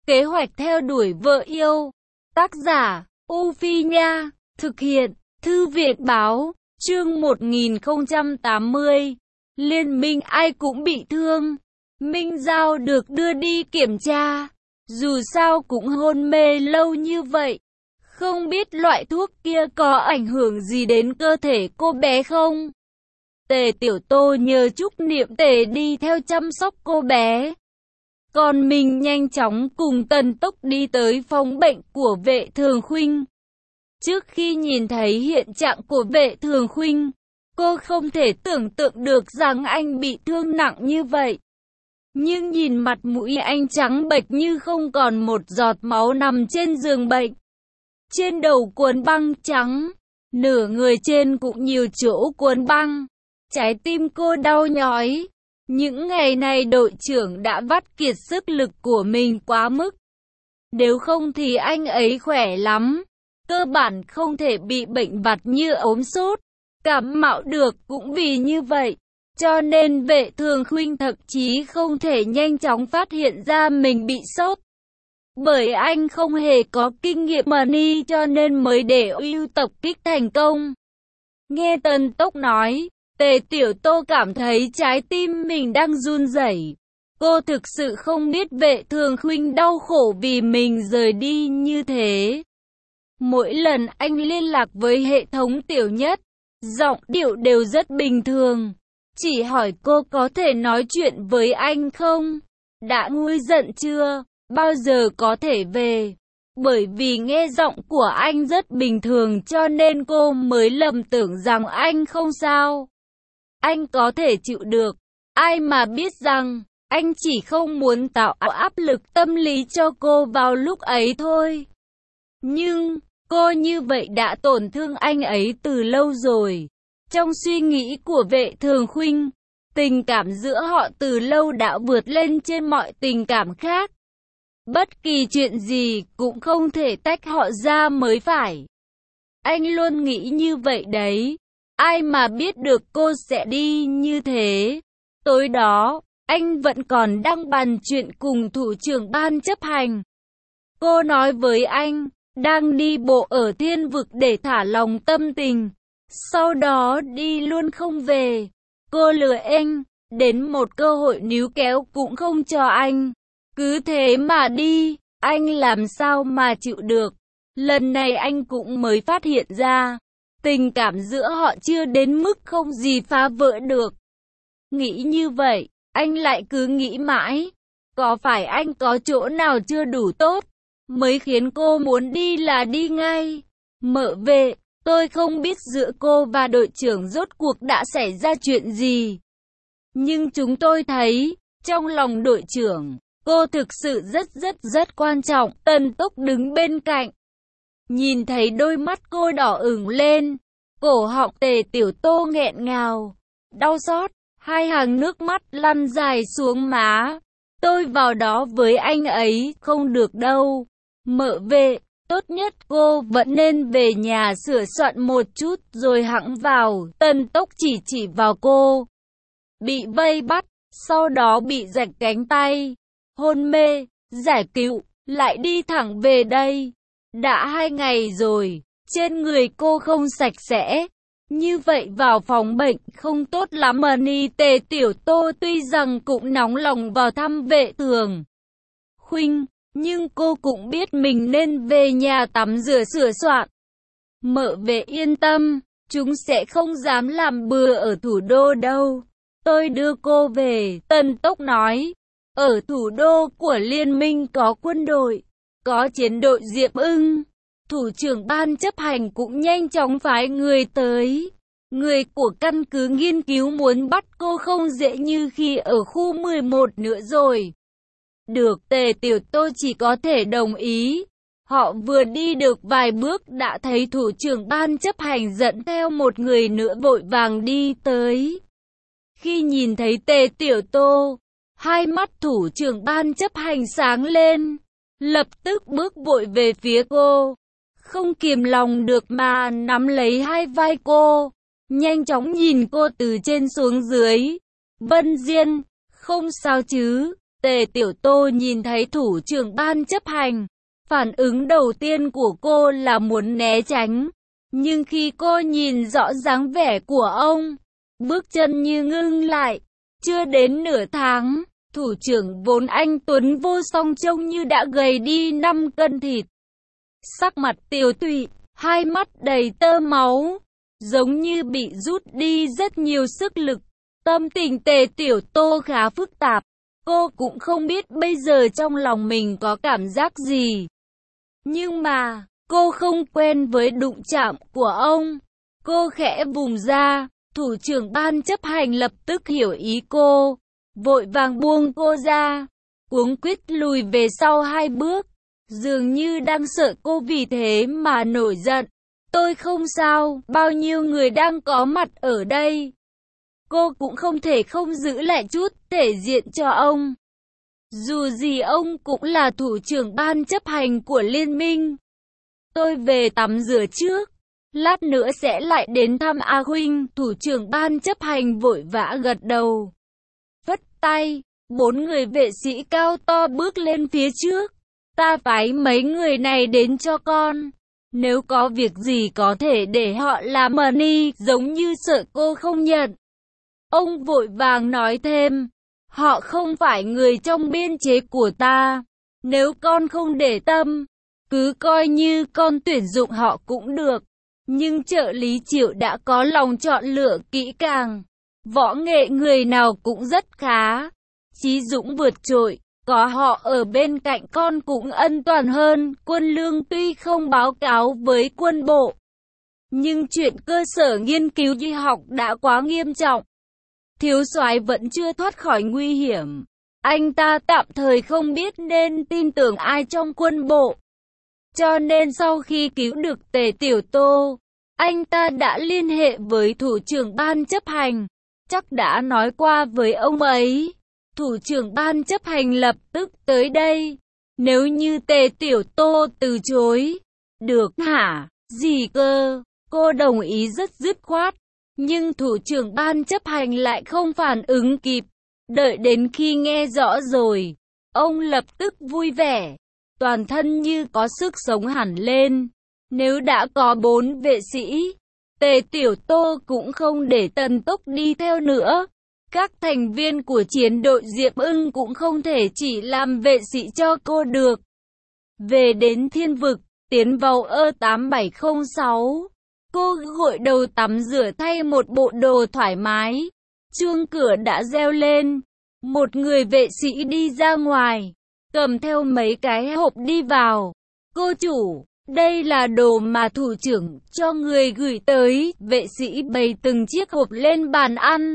Kế hoạch theo đuổi vợ yêu. Tác giả, U Phi Nha. Thực hiện, Thư viện Báo. Chương 1080. Liên minh ai cũng bị thương. Minh Giao được đưa đi kiểm tra. Dù sao cũng hôn mê lâu như vậy. Không biết loại thuốc kia có ảnh hưởng gì đến cơ thể cô bé không? Tề Tiểu Tô nhờ Trúc Niệm Tề đi theo chăm sóc cô bé. Còn mình nhanh chóng cùng Tần Tốc đi tới phòng bệnh của Vệ Thường Khuynh. Trước khi nhìn thấy hiện trạng của Vệ Thường Khuynh, cô không thể tưởng tượng được rằng anh bị thương nặng như vậy. Nhưng nhìn mặt mũi anh trắng bệch như không còn một giọt máu nằm trên giường bệnh. Trên đầu cuốn băng trắng, nửa người trên cũng nhiều chỗ cuốn băng. Trái tim cô đau nhói. Những ngày này đội trưởng đã vắt kiệt sức lực của mình quá mức. Nếu không thì anh ấy khỏe lắm. Cơ bản không thể bị bệnh vặt như ốm sốt, cảm mạo được cũng vì như vậy. Cho nên Vệ Thường Khuynh thậm chí không thể nhanh chóng phát hiện ra mình bị sốt. Bởi anh không hề có kinh nghiệm money cho nên mới để ưu tập kích thành công. Nghe Tần Tốc nói, Tề Tiểu Tô cảm thấy trái tim mình đang run rẩy. Cô thực sự không biết Vệ Thường Khuynh đau khổ vì mình rời đi như thế. Mỗi lần anh liên lạc với hệ thống Tiểu Nhất, giọng điệu đều rất bình thường. Chỉ hỏi cô có thể nói chuyện với anh không? Đã nguôi giận chưa? Bao giờ có thể về? Bởi vì nghe giọng của anh rất bình thường cho nên cô mới lầm tưởng rằng anh không sao. Anh có thể chịu được. Ai mà biết rằng, anh chỉ không muốn tạo áp lực tâm lý cho cô vào lúc ấy thôi. Nhưng, cô như vậy đã tổn thương anh ấy từ lâu rồi. Trong suy nghĩ của Vệ Thường Khuynh, tình cảm giữa họ từ lâu đã vượt lên trên mọi tình cảm khác. Bất kỳ chuyện gì cũng không thể tách họ ra mới phải. Anh luôn nghĩ như vậy đấy. Ai mà biết được cô sẽ đi như thế. Tối đó, anh vẫn còn đang bàn chuyện cùng thủ trưởng ban chấp hành. Cô nói với anh, đang đi bộ ở thiên vực để thả lòng tâm tình. Sau đó đi luôn không về. Cô lừa anh, đến một cơ hội níu kéo cũng không cho anh. Cứ thế mà đi, anh làm sao mà chịu được. Lần này anh cũng mới phát hiện ra, tình cảm giữa họ chưa đến mức không gì phá vỡ được. Nghĩ như vậy, anh lại cứ nghĩ mãi. Có phải anh có chỗ nào chưa đủ tốt, mới khiến cô muốn đi là đi ngay? Mợ Vệ, tôi không biết giữa cô và đội trưởng rốt cuộc đã xảy ra chuyện gì. Nhưng chúng tôi thấy, trong lòng đội trưởng, cô thực sự rất quan trọng. Tần Tốc đứng bên cạnh. Nhìn thấy đôi mắt cô đỏ ửng lên. Cổ họng Tề Tiểu Tô nghẹn ngào. Đau xót, hai hàng nước mắt lăn dài xuống má. Tôi vào đó với anh ấy, không được đâu. Mợ Vệ, tốt nhất cô vẫn nên về nhà sửa soạn một chút rồi hẵng vào. Tần Tốc chỉ vào cô. Bị vây bắt, sau đó bị rạch cánh tay. Hôn mê, giải cứu, lại đi thẳng về đây. Đã 2 ngày rồi, trên người cô không sạch sẽ. Như vậy vào phòng bệnh không tốt lắm. Money Tề Tiểu Tô tuy rằng cũng nóng lòng vào thăm Vệ Thường Khuynh, nhưng cô cũng biết mình nên về nhà tắm rửa sửa soạn. Mợ Vệ yên tâm, chúng sẽ không dám làm bừa ở thủ đô đâu. Tôi đưa cô về, Tần Tốc nói. Ở thủ đô của liên minh có quân đội, có chiến đội Diệp Ưng. Thủ trưởng ban chấp hành cũng nhanh chóng phái người tới. Người của căn cứ nghiên cứu muốn bắt cô không dễ như khi ở khu 11 nữa rồi. Được, Tề Tiểu Tô chỉ có thể đồng ý. Họ vừa đi được vài bước đã thấy thủ trưởng ban chấp hành dẫn theo một người nữa vội vàng đi tới. Khi nhìn thấy Tề Tiểu Tô, hai mắt thủ trưởng ban chấp hành sáng lên, lập tức bước vội về phía cô. Không kìm lòng được mà nắm lấy hai vai cô, nhanh chóng nhìn cô từ trên xuống dưới. Vân Diên, không sao chứ? Tề Tiểu Tô nhìn thấy thủ trưởng ban chấp hành. Phản ứng đầu tiên của cô là muốn né tránh. Nhưng khi cô nhìn rõ dáng vẻ của ông, bước chân như ngưng lại. Chưa đến nửa tháng, thủ trưởng vốn anh tuấn vô song trông như đã gầy đi 5 cân thịt. Sắc mặt tiều tụy, hai mắt đầy tơ máu, giống như bị rút đi rất nhiều sức lực. Tâm tình Tề Tiểu Tô khá phức tạp. Cô cũng không biết bây giờ trong lòng mình có cảm giác gì. Nhưng mà, cô không quen với đụng chạm của ông. Cô khẽ vùng ra, thủ trưởng ban chấp hành lập tức hiểu ý cô. Vội vàng buông cô ra, cuống quýt lùi về sau 2 bước. Dường như đang sợ cô vì thế mà nổi giận. Tôi không sao, bao nhiêu người đang có mặt ở đây. Cô cũng không thể không giữ lại chút thể diện cho ông. Dù gì ông cũng là thủ trưởng ban chấp hành của liên minh. Tôi về tắm rửa trước. Lát nữa sẽ lại đến thăm A Huynh. Thủ trưởng ban chấp hành vội vã gật đầu. Phất tay, 4 người vệ sĩ cao to bước lên phía trước. Ta phái mấy người này đến cho con. Nếu có việc gì có thể để họ làm mờ ni, giống như sợ cô không nhận. Ông vội vàng nói thêm, họ không phải người trong biên chế của ta. Nếu con không để tâm, cứ coi như con tuyển dụng họ cũng được. Nhưng trợ lý Triệu đã có lòng chọn lựa kỹ càng. Võ nghệ người nào cũng rất khá. Chí dũng vượt trội. Có họ ở bên cạnh con cũng ân toàn hơn. Quân lương tuy không báo cáo với quân bộ, nhưng chuyện cơ sở nghiên cứu y học đã quá nghiêm trọng. Thiếu soái vẫn chưa thoát khỏi nguy hiểm. Anh ta tạm thời không biết nên tin tưởng ai trong quân bộ. Cho nên sau khi cứu được Tề Tiểu Tô, anh ta đã liên hệ với thủ trưởng ban chấp hành. Chắc đã nói qua với ông ấy. Thủ trưởng ban chấp hành lập tức tới đây. Nếu như Tề Tiểu Tô từ chối. Được hả? Gì cơ? Cô đồng ý rất dứt khoát. Nhưng thủ trưởng ban chấp hành lại không phản ứng kịp. Đợi đến khi nghe rõ rồi, ông lập tức vui vẻ. Toàn thân như có sức sống hẳn lên. Nếu đã có 4 vệ sĩ, Tề Tiểu Tô cũng không để Tần Túc đi theo nữa. Các thành viên của chiến đội Diệp Ưng cũng không thể chỉ làm vệ sĩ cho cô được. Về đến thiên vực, tiến vào E8706. Cô gội đầu tắm rửa thay một bộ đồ thoải mái. Chuông cửa đã reo lên. Một người vệ sĩ đi ra ngoài, cầm theo mấy cái hộp đi vào. Cô chủ, đây là đồ mà thủ trưởng cho người gửi tới. Vệ sĩ bày từng chiếc hộp lên bàn ăn.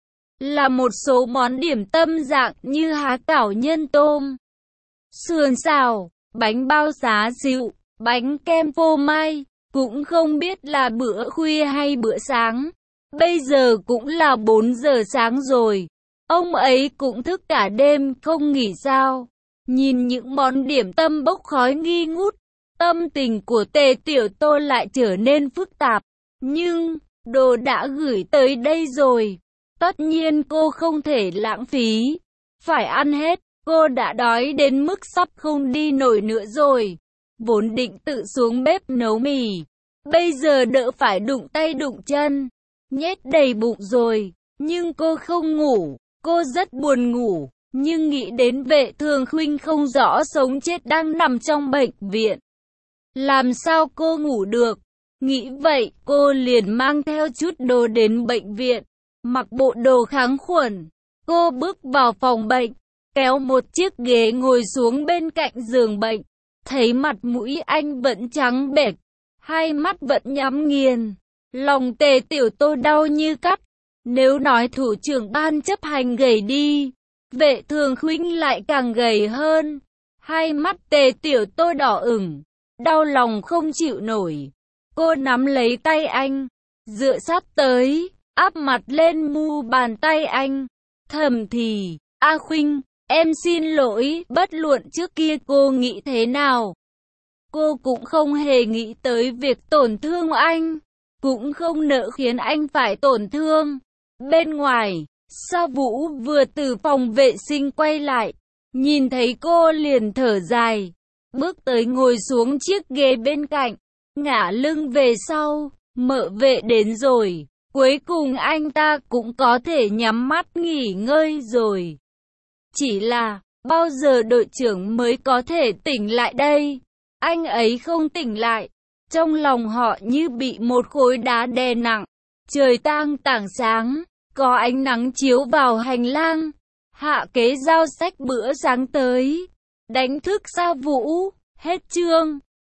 Là một số món điểm tâm dạng như há cảo nhân tôm, sườn xào, bánh bao xá xịu, bánh kem phô mai. Cũng không biết là bữa khuya hay bữa sáng. Bây giờ cũng là 4 giờ sáng rồi. Ông ấy cũng thức cả đêm không nghỉ sao. Nhìn những món điểm tâm bốc khói nghi ngút, tâm tình của Tề Tiểu Tô lại trở nên phức tạp. Nhưng, đồ đã gửi tới đây rồi. Tất nhiên cô không thể lãng phí. Phải ăn hết, cô đã đói đến mức sắp không đi nổi nữa rồi. Vốn định tự xuống bếp nấu mì. Bây giờ đỡ phải đụng tay đụng chân. Nhét đầy bụng rồi. Nhưng cô không ngủ. Cô rất buồn ngủ. Nhưng nghĩ đến Vệ Thường Khuynh không rõ sống chết đang nằm trong bệnh viện. Làm sao cô ngủ được? Nghĩ vậy, cô liền mang theo chút đồ đến bệnh viện. Mặc bộ đồ kháng khuẩn. Cô bước vào phòng bệnh. Kéo một chiếc ghế ngồi xuống bên cạnh giường bệnh. Thấy mặt mũi anh vẫn trắng bệch, hai mắt vẫn nhắm nghiền. Lòng Tề Tiểu Tô đau như cắt. Nếu nói thủ trưởng ban chấp hành gầy đi, Vệ Thường Khuynh lại càng gầy hơn. Hai mắt Tề Tiểu Tô đỏ ửng, đau lòng không chịu nổi. Cô nắm lấy tay anh, dựa sát tới, áp mặt lên mu bàn tay anh. Thầm thì, A Khuynh, em xin lỗi. Bất luận trước kia cô nghĩ thế nào, cô cũng không hề nghĩ tới việc tổn thương anh, cũng không nỡ khiến anh phải tổn thương. Bên ngoài, Sa Vũ vừa từ phòng vệ sinh quay lại, Nhìn thấy cô liền thở dài, bước tới ngồi xuống chiếc ghế bên cạnh, ngả lưng về sau. Mợ vệ đến rồi, cuối cùng anh ta cũng có thể nhắm mắt nghỉ ngơi rồi. Chỉ là, bao giờ đội trưởng mới có thể tỉnh lại đây? Anh ấy không tỉnh lại. Trong lòng họ như bị một khối đá đè nặng. Trời tang tảng sáng, có ánh nắng chiếu vào hành lang. Hạ Kế giao xách bữa sáng tới, đánh thức Sa Vũ. Hết chương.